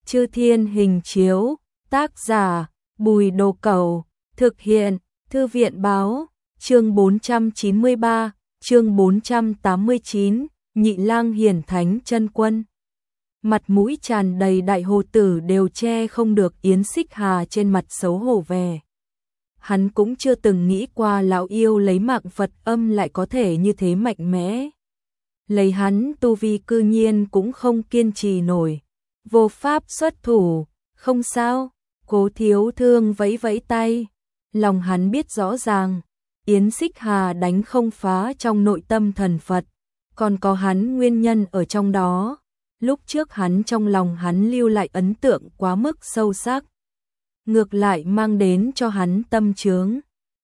Chư Thiên Hình Chiếu, tác giả Bùi Đồ Cẩu, thực hiện Thư viện Báo, chương 493, chương 489, Nhị Lang Hiển Thánh Chân Quân. Mặt mũi tràn đầy đại hồ tử đều che không được Yến Xích Hà trên mặt xấu hổ vẻ. Hắn cũng chưa từng nghĩ qua lão yêu lấy mạng Phật âm lại có thể như thế mạnh mẽ. Lấy hắn tu vi cư nhiên cũng không kiên trì nổi. Vô pháp xuất thủ, không sao, Cố Thiếu Thương vẫy vẫy tay. Lòng hắn biết rõ ràng, Yến Xích Hà đánh không phá trong nội tâm thần Phật, còn có hắn nguyên nhân ở trong đó. Lúc trước hắn trong lòng hắn lưu lại ấn tượng quá mức sâu sắc, ngược lại mang đến cho hắn tâm chướng.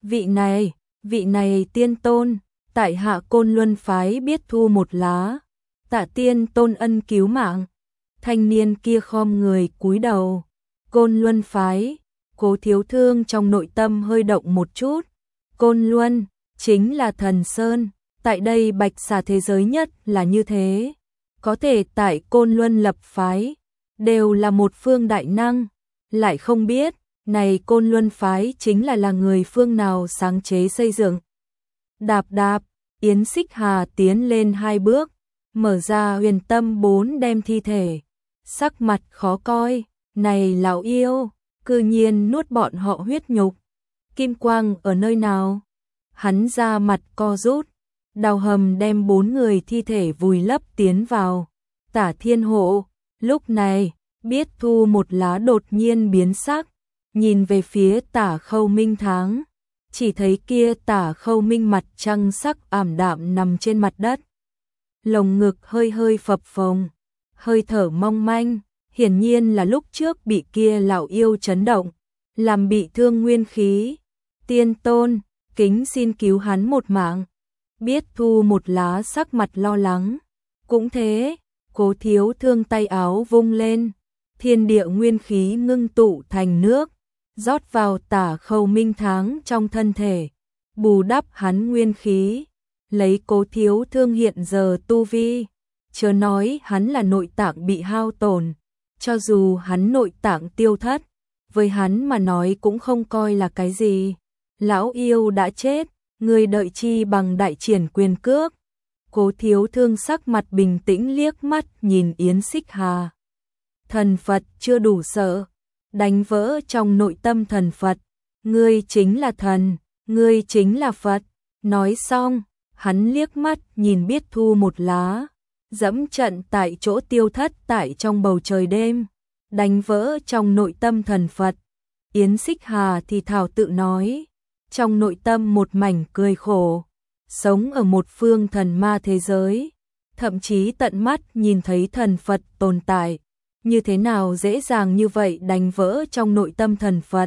Vị này tiên tôn, tại hạ Côn Luân phái biết thu một lá, tạ tiên tôn ân cứu mạng. Thanh niên kia khom người cúi đầu. Côn Luân phái, Cố Thiếu Thương trong nội tâm hơi động một chút. Côn Luân chính là Thần Sơn, tại đây Bạch Xà thế giới nhất là như thế. Có thể tại Côn Luân lập phái, đều là một phương đại năng, lại không biết, này Côn Luân phái chính là người phương nào sáng chế xây dựng. Đạp đạp, Yến Xích Hà tiến lên 2 bước, mở ra Huyền Tâm 4 đem thi thể. Sắc mặt khó coi, này lão yêu, cư nhiên nuốt bọn họ huyết nhục. Kim quang ở nơi nào? Hắn ra mặt co rút, đào hầm đem 4 người thi thể vùi lấp tiến vào. Tả Thiên Hộ, lúc này, biết thu một lá đột nhiên biến sắc, nhìn về phía Tả Khâu Minh Tháng, chỉ thấy kia Tả Khâu Minh mặt trăng sắc ảm đạm nằm trên mặt đất. Lồng ngực hơi hơi phập phồng, hơi thở mong manh, hiển nhiên là lúc trước bị kia lão yêu chấn động, làm bị thương nguyên khí. Tiên tôn, kính xin cứu hắn một mạng. Biết thu một lá sắc mặt lo lắng. Cũng thế, Cố Thiếu Thương tay áo vung lên, thiên địa nguyên khí ngưng tụ thành nước, rót vào Tả Khâu Minh Tháng trong thân thể, bù đắp hắn nguyên khí. Lấy Cố Thiếu Thương hiện giờ tu vi, chớ nói hắn là nội tạng bị hao tổn, cho dù hắn nội tạng tiêu thất, với hắn mà nói cũng không coi là cái gì. Lão yêu đã chết, người đợi chi bằng đại triển quyền cước. Cố Thiếu Thương sắc mặt bình tĩnh liếc mắt nhìn Yến Xích Hà. Thần Phật chưa đủ sợ, đánh vỡ trong nội tâm thần Phật. Ngươi chính là thần, ngươi chính là Phật. Nói xong, hắn liếc mắt nhìn biết thu một lá, dẫm trận tại chỗ tiêu thất tại trong bầu trời đêm, đánh vỡ trong nội tâm thần Phật. Yến Xích Hà thì thào tự nói, trong nội tâm một mảnh cười khổ, sống ở một phương thần ma thế giới, thậm chí tận mắt nhìn thấy thần Phật tồn tại, như thế nào dễ dàng như vậy đánh vỡ trong nội tâm thần Phật.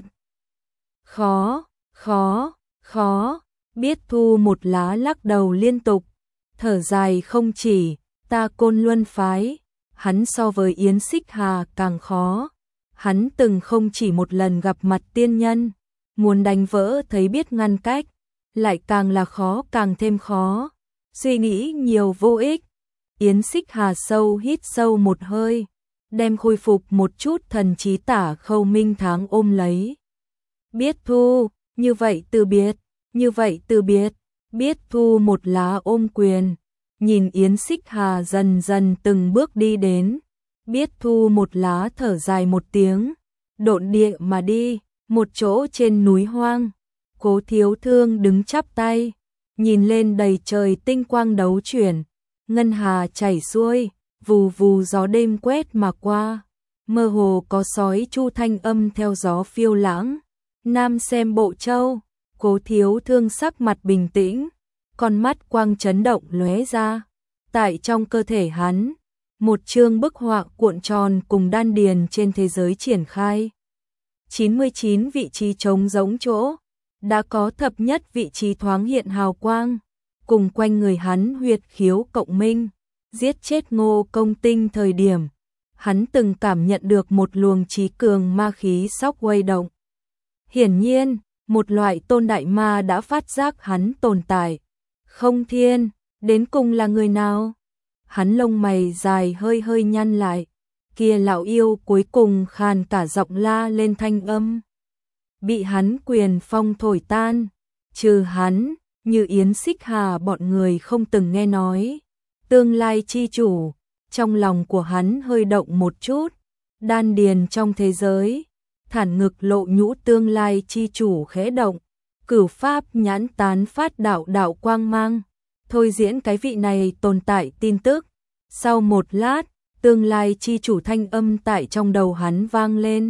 Khó, biết thu một lá lắc đầu liên tục, thở dài không chỉ, ta Côn Luân phái, hắn so với Yến Xích Hà càng khó. Hắn từng không chỉ một lần gặp mặt tiên nhân, muốn đánh vỡ thấy biết ngăn cách, lại càng là khó càng thêm khó. Suy nghĩ nhiều vô ích. Yến Xích Hà hít sâu một hơi, đem khôi phục một chút thần trí Tả Khâu Minh Tháng ôm lấy. Biết thu, như vậy từ biệt, biết thu một lá ôm quyền, nhìn Yến Xích Hà dần dần từng bước đi đến. Biết thu một lá thở dài một tiếng, độn địa mà đi, một chỗ trên núi hoang. Cố Thiếu Thương đứng chắp tay, nhìn lên đầy trời tinh quang đấu chuyển, ngân hà chảy xuôi, vù vù gió đêm quét mà qua, mơ hồ có sói chu thanh âm theo gió phiêu lãng. Nam xem bộ châu, Cố Thiếu Thương sắc mặt bình tĩnh, con mắt quang chấn động lóe ra, tại trong cơ thể hắn, một chương bức họa cuộn tròn cùng đan điền trên thế giới triển khai. 99 vị trí trống rỗng chỗ, đã có thập nhất vị trí thoáng hiện hào quang, cùng quanh người hắn huyệt khiếu cộng minh, giết chết Ngô Công Tinh thời điểm, hắn từng cảm nhận được một luồng trí cường ma khí sóc quay động. Hiển nhiên, một loại tôn đại ma đã phát giác hắn tồn tại. Không Thiên, đến cùng là người nào? Hắn lông mày dài hơi hơi nhăn lại, kia lão yêu cuối cùng khàn cả giọng la lên thanh âm. Bị hắn quyền phong thổi tan, trừ hắn, Như Yến Xích Hà bọn người không từng nghe nói. Tương lai chi chủ, trong lòng của hắn hơi động một chút, đan điền trong thế giới, thản ngực lộ nhũ tương lai chi chủ khẽ động, cửu pháp nhãn tán phát đạo quang mang, thôi diễn cái vị này tồn tại tin tức. Sau một lát, tương lai chi chủ thanh âm tại trong đầu hắn vang lên.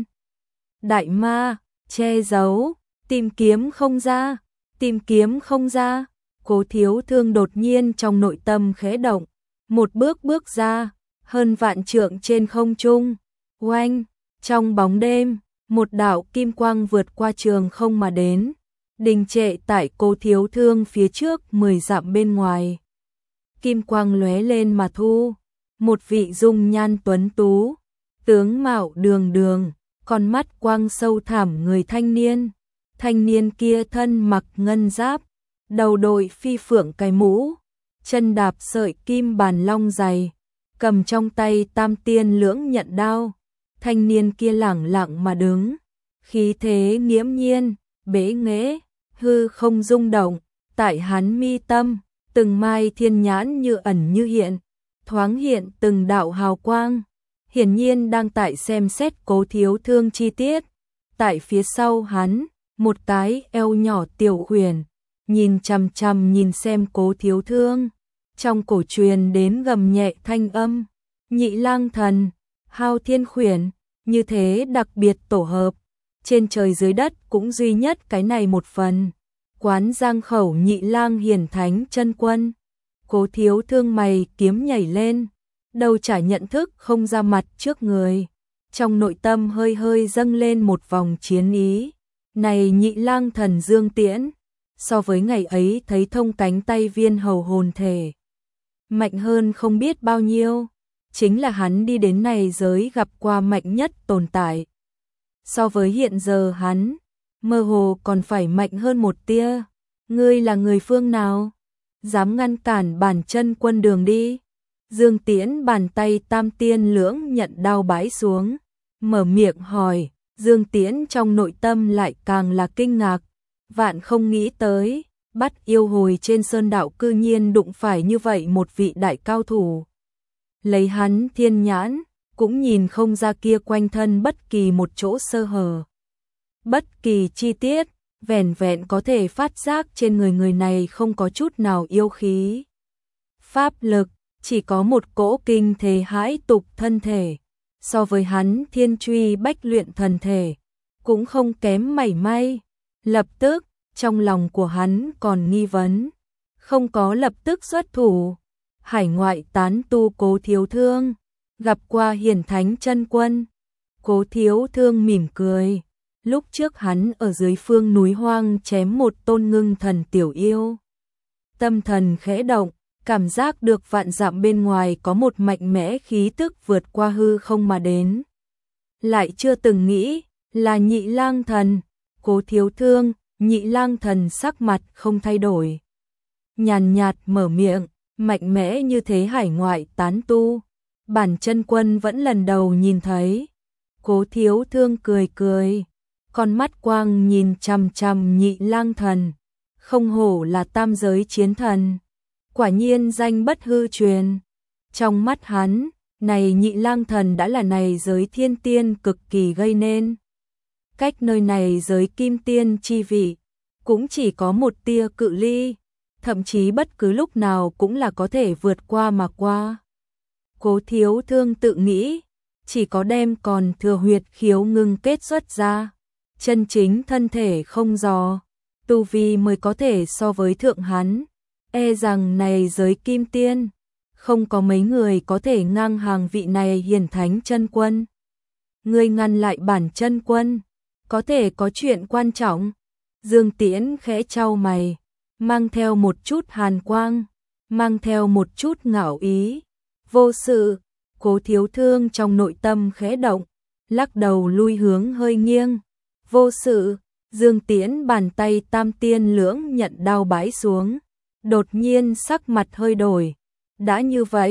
Đại ma, che giấu, tìm kiếm không ra, tìm kiếm không ra. Cố Thiếu Thương đột nhiên trong nội tâm khẽ động, một bước ra, hơn vạn trượng trên không trung. Oanh, trong bóng đêm, một đạo kim quang vượt qua trường không mà đến, đình trệ tại Cố Thiếu Thương phía trước 10 dặm bên ngoài. Kim quang lóe lên mà thu, một vị dung nhan tuấn tú, tướng mạo đường đường, con mắt quang sâu thẳm người thanh niên. Thanh niên kia thân mặc ngân giáp, đầu đội phi phượng cái mũ, chân đạp sợi kim bàn long dày, cầm trong tay tam tiên lưỡng nhận đao. Thanh niên kia lẳng lặng mà đứng, khí thế nghiễm nhiên, bế nghệ, hư không rung động, tại hắn mi tâm, từng mai thiên nhãn như ẩn như hiện, thoáng hiện từng đạo hào quang, hiển nhiên đang tại xem xét Cố Thiếu Thương chi tiết. Tại phía sau hắn, một cái eo nhỏ tiểu khuyển, nhìn chằm chằm nhìn xem Cố Thiếu Thương, trong cổ truyền đến gầm nhẹ thanh âm, Nhị Lang Thần, Hao Thiên Khuyển, như thế đặc biệt tổ hợp, trên trời dưới đất cũng duy nhất cái này một phần. Quán Giang Khẩu Nhị Lang Hiển Thánh Chân Quân. Cố Thiếu Thương mày kiếm nhảy lên, đầu chả nhận thức không ra mặt trước người, trong nội tâm hơi dâng lên một vòng chiến ý. Này Nhị Lang Thần Dương Tiễn, so với ngày ấy thấy thông cánh tay viên hầu hồn thể, mạnh hơn không biết bao nhiêu, chính là hắn đi đến này giới gặp qua mạnh nhất tồn tại. So với hiện giờ hắn, mơ hồ còn phải mạnh hơn một tia. Ngươi là người phương nào? Dám ngăn cản bản chân quân đường đi? Dương Tiễn bàn tay tam tiên lưỡng nhận đao bãi xuống, mở miệng hỏi. Dương Tiễn trong nội tâm lại càng là kinh ngạc, vạn không nghĩ tới, bắt yêu hồi trên sơn đạo cư nhiên đụng phải như vậy một vị đại cao thủ. Lấy hắn thiên nhãn, cũng nhìn không ra kia quanh thân bất kỳ một chỗ sơ hở, bất kỳ chi tiết, vẻn vẹn có thể phát giác trên người người này không có chút nào yêu khí, pháp lực, chỉ có một cỗ kinh thế hãi tục thân thể. So với hắn thiên truy bách luyện thần thể, cũng không kém mảy may. Lập tức, trong lòng của hắn còn nghi vấn, không có lập tức xuất thủ. Hải ngoại tán tu Cố Thiếu Thương, gặp qua Hiển Thánh Chân Quân. Cố Thiếu Thương mỉm cười, lúc trước hắn ở dưới phương núi hoang chém một tôn ngưng thần tiểu yêu. Tâm thần khẽ động, cảm giác được vạn dặm bên ngoài có một mạnh mẽ khí tức vượt qua hư không mà đến. Lại chưa từng nghĩ là Nhị Lang Thần. Cố Thiếu Thương, Nhị Lang Thần sắc mặt không thay đổi, nhàn nhạt mở miệng, mạnh mẽ như thế hải ngoại tán tu, bản chân quân vẫn lần đầu nhìn thấy. Cố Thiếu Thương cười cười, con mắt quang nhìn chằm chằm Nhị Lang Thần, không hổ là tam giới chiến thần, quả nhiên danh bất hư truyền. Trong mắt hắn, này Nhị Lang Thần đã là này giới thiên tiên cực kỳ gây nên. Cách nơi này giới kim tiên chi vị, cũng chỉ có một tia cự ly, thậm chí bất cứ lúc nào cũng là có thể vượt qua mà qua. Cố Thiếu Thương tự nghĩ, chỉ có đem còn thừa huyệt khiếu ngưng kết xuất ra, chân chính thân thể không dò, tu vi mới có thể so với thượng hắn. E rằng này giới kim tiên, không có mấy người có thể ngang hàng vị này Hiển Thánh Chân Quân. Ngươi ngăn lại bản chân quân, có thể có chuyện quan trọng. Dương Tiễn khẽ chau mày, mang theo một chút hàn quang, mang theo một chút ngạo ý. Vô sự. Cố Thiếu Thương trong nội tâm khẽ động, lắc đầu lui hướng hơi nghiêng. Vô sự. Dương Tiễn bàn tay tam tiên lưỡng nhận đao bãi xuống, đột nhiên sắc mặt hơi đổi. Đã như vậy,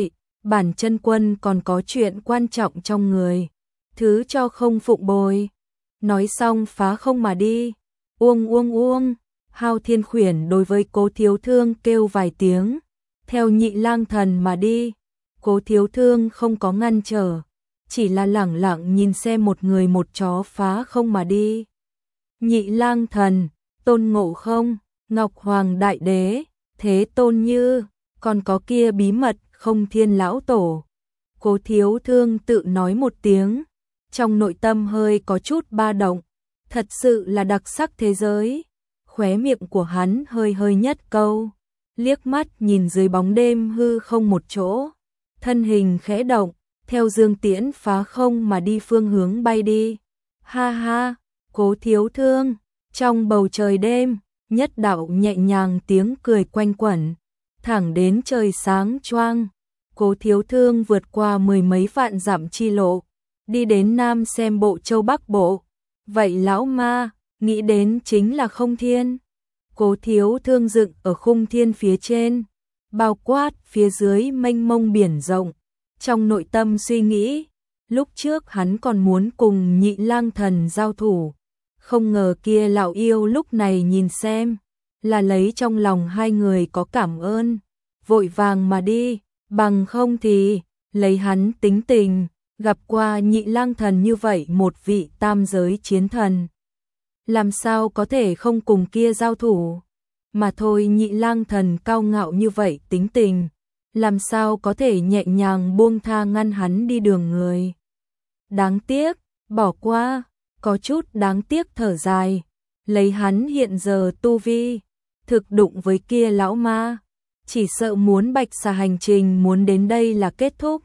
bản chân quân còn có chuyện quan trọng trong người, thứ cho không phụng bồi. Nói xong phá không mà đi. Uông uông uông, Hao Thiên Khuyển đối với Cố Thiếu Thương kêu vài tiếng, theo Nhị Lang Thần mà đi. Cố Thiếu Thương không có ngăn trở, chỉ là lẳng lặng nhìn xem một người một chó phá không mà đi. Nhị Lang Thần, Tôn Ngộ Không, Ngọc Hoàng Đại Đế, Thế Tôn Như, còn có kia bí mật Không Thiên Lão Tổ. Cố Thiếu Thương tự nói một tiếng, trong nội tâm hơi có chút ba động, thật sự là đặc sắc thế giới. Khóe miệng của hắn hơi hơi nhất câu, liếc mắt nhìn dưới bóng đêm hư không một chỗ, thân hình khẽ động, theo dương tiễn phá không mà đi phương hướng bay đi. Ha ha, Cố Thiếu Thương, trong bầu trời đêm, nhất đạo nhẹ nhàng tiếng cười quanh quẩn, thẳng đến trời sáng choang. Cố Thiếu Thương vượt qua 10 mấy vạn dặm chi lộ, đi đến Nam xem Bộ Châu Bắc Bộ. Vậy lão ma, nghĩ đến chính là Không Thiên. Cố Thiếu Thương dựng ở Khung Thiên phía trên, bao quát phía dưới mênh mông biển rộng. Trong nội tâm suy nghĩ, lúc trước hắn còn muốn cùng Nhị Lang Thần giao thủ, không ngờ kia lão yêu lúc này nhìn xem, là lấy trong lòng hai người có cảm ơn, vội vàng mà đi, bằng không thì lấy hắn tính tình, gặp qua Nhị Lang Thần như vậy một vị tam giới chiến thần, làm sao có thể không cùng kia giao thủ. Mà thôi, Nhị Lang Thần cao ngạo như vậy tính tình, làm sao có thể nhẹ nhàng buông tha ngăn hắn đi đường người. Đáng tiếc, bỏ qua, có chút đáng tiếc thở dài, lấy hắn hiện giờ tu vi, thực đụng với kia lão ma, chỉ sợ muốn Bạch Xà hành trình muốn đến đây là kết thúc.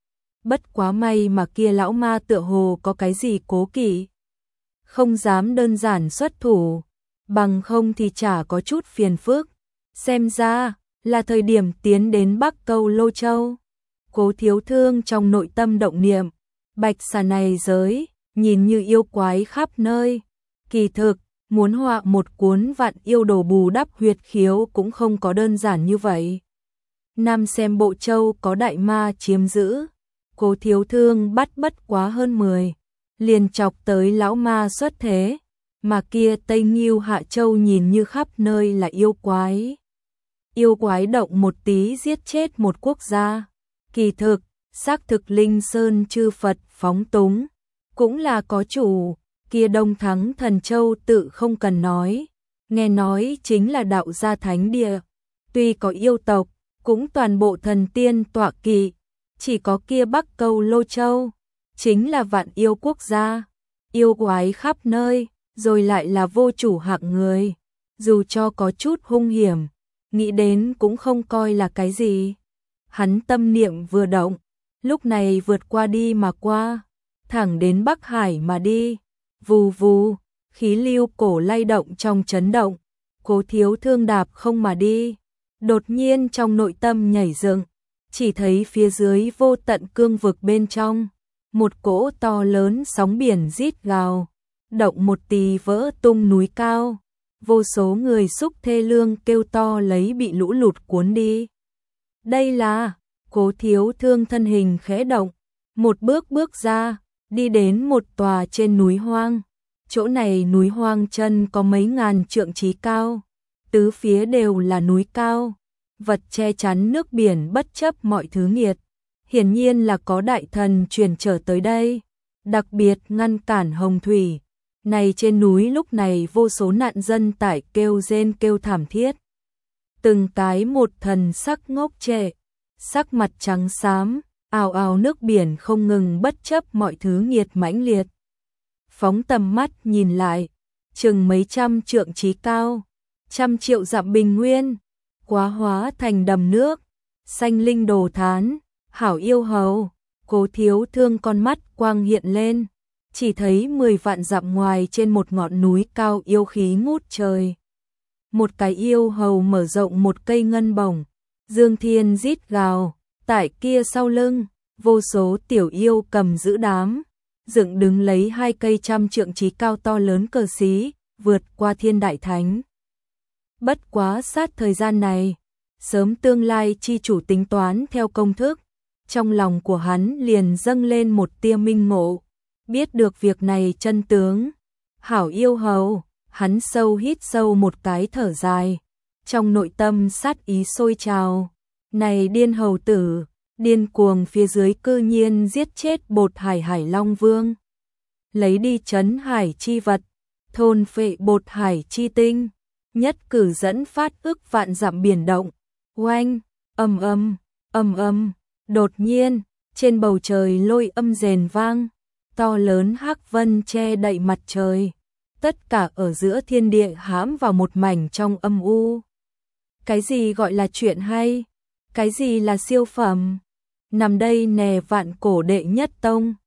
Bất quá may mà kia lão ma tựa hồ có cái gì cố kỵ, không dám đơn giản xuất thủ, bằng không thì chả có chút phiền phức. Xem ra là thời điểm tiến đến Bắc Câu Lô Châu. Cố Thiếu Thương trong nội tâm động niệm, Bạch Xà này giới, nhìn như yêu quái khắp nơi. Kỳ thực, muốn họa một cuốn vạn yêu đồ bù đắp huyệt khiếu cũng không có đơn giản như vậy. Nam xem Bộ Châu có đại ma chiếm giữ, Cố Thiếu Thương bắt bất quá hơn 10, liền chọc tới lão ma xuất thế, mà kia Tây Nghiêu Hạ Châu nhìn như khắp nơi là yêu quái. Yêu quái động một tí giết chết một quốc gia. Kỳ thực, xác thực Linh Sơn chư Phật phóng túng, cũng là có chủ, kia Đông Thắng Thần Châu tự không cần nói, nghe nói chính là đạo gia thánh địa, tuy có yêu tộc, cũng toàn bộ thần tiên tọa kỵ, chỉ có kia Bắc Câu Lô Châu, chính là vạn yêu quốc gia, yêu quái khắp nơi, rồi lại là vô chủ hạng người, dù cho có chút hung hiểm, nghĩ đến cũng không coi là cái gì. Hắn tâm niệm vừa động, lúc này vượt qua đi mà qua, thẳng đến Bắc Hải mà đi. Vù vù, khí lưu cổ lay động trong chấn động, Cố Thiếu Thương đạp không mà đi. Đột nhiên trong nội tâm nhảy dựng, chỉ thấy phía dưới vô tận cương vực bên trong, một cỗ to lớn sóng biển rít gào, động một tí vỡ tung núi cao. Vô số người xúc thê lương kêu to lấy bị lũ lụt cuốn đi. Đây là, Cố Thiếu Thương thân hình khẽ động, một bước bước ra, đi đến một tòa trên núi hoang. Chỗ này núi hoang chân có mấy ngàn trượng chí cao, tứ phía đều là núi cao, vật che chắn nước biển bất chấp mọi thứ nghiệt. Hiển nhiên là có đại thần truyền trở tới đây, đặc biệt ngăn cản hồng thủy. Này trên núi lúc này vô số nạn dân tại kêu rên kêu thảm thiết. Từng cái một thần sắc ngốc trệ, sắc mặt trắng xám, ào ào nước biển không ngừng bất chấp mọi thứ nghiệt mãnh liệt. Phóng tầm mắt nhìn lại, chừng mấy trăm trượng chí cao, 100 triệu dặm bình nguyên, quá hóa thành đầm nước, xanh linh đồ thán, hảo yêu hầu. Cố Thiếu Thương con mắt quang hiện lên, chỉ thấy 10 vạn dặm ngoài trên một ngọn núi cao yêu khí ngút trời. Một cái yêu hầu mở rộng một cây ngân bổng, dương thiên rít gào, tại kia sau lưng, vô số tiểu yêu cầm giữ đám, dựng đứng lấy 2 cây 100 trượng chí cao to lớn cờ xí, vượt qua thiên đại thánh. Bất quá sát thời gian này, sớm tương lai chi chủ tính toán theo công thức, trong lòng của hắn liền dâng lên một tia minh ngộ, biết được việc này chân tướng. Hảo yêu hầu, hắn sâu hít sâu một cái thở dài, trong nội tâm sát ý sôi trào. Này điên hầu tử, điên cuồng phía dưới cư nhiên giết chết Bột Hải Hải Long Vương, lấy đi trấn hải chi vật, thôn phệ Bột Hải chi tinh, nhất cử dẫn phát ức vạn dặm biển động. Oanh, ầm ầm, ầm ầm, đột nhiên, trên bầu trời lôi âm rền vang, to lớn hắc vân che đậy mặt trời, tất cả ở giữa thiên địa hãm vào một mảnh trong âm u. Cái gì gọi là chuyện hay? Cái gì là siêu phẩm? Nằm đây nè vạn cổ đệ nhất tông,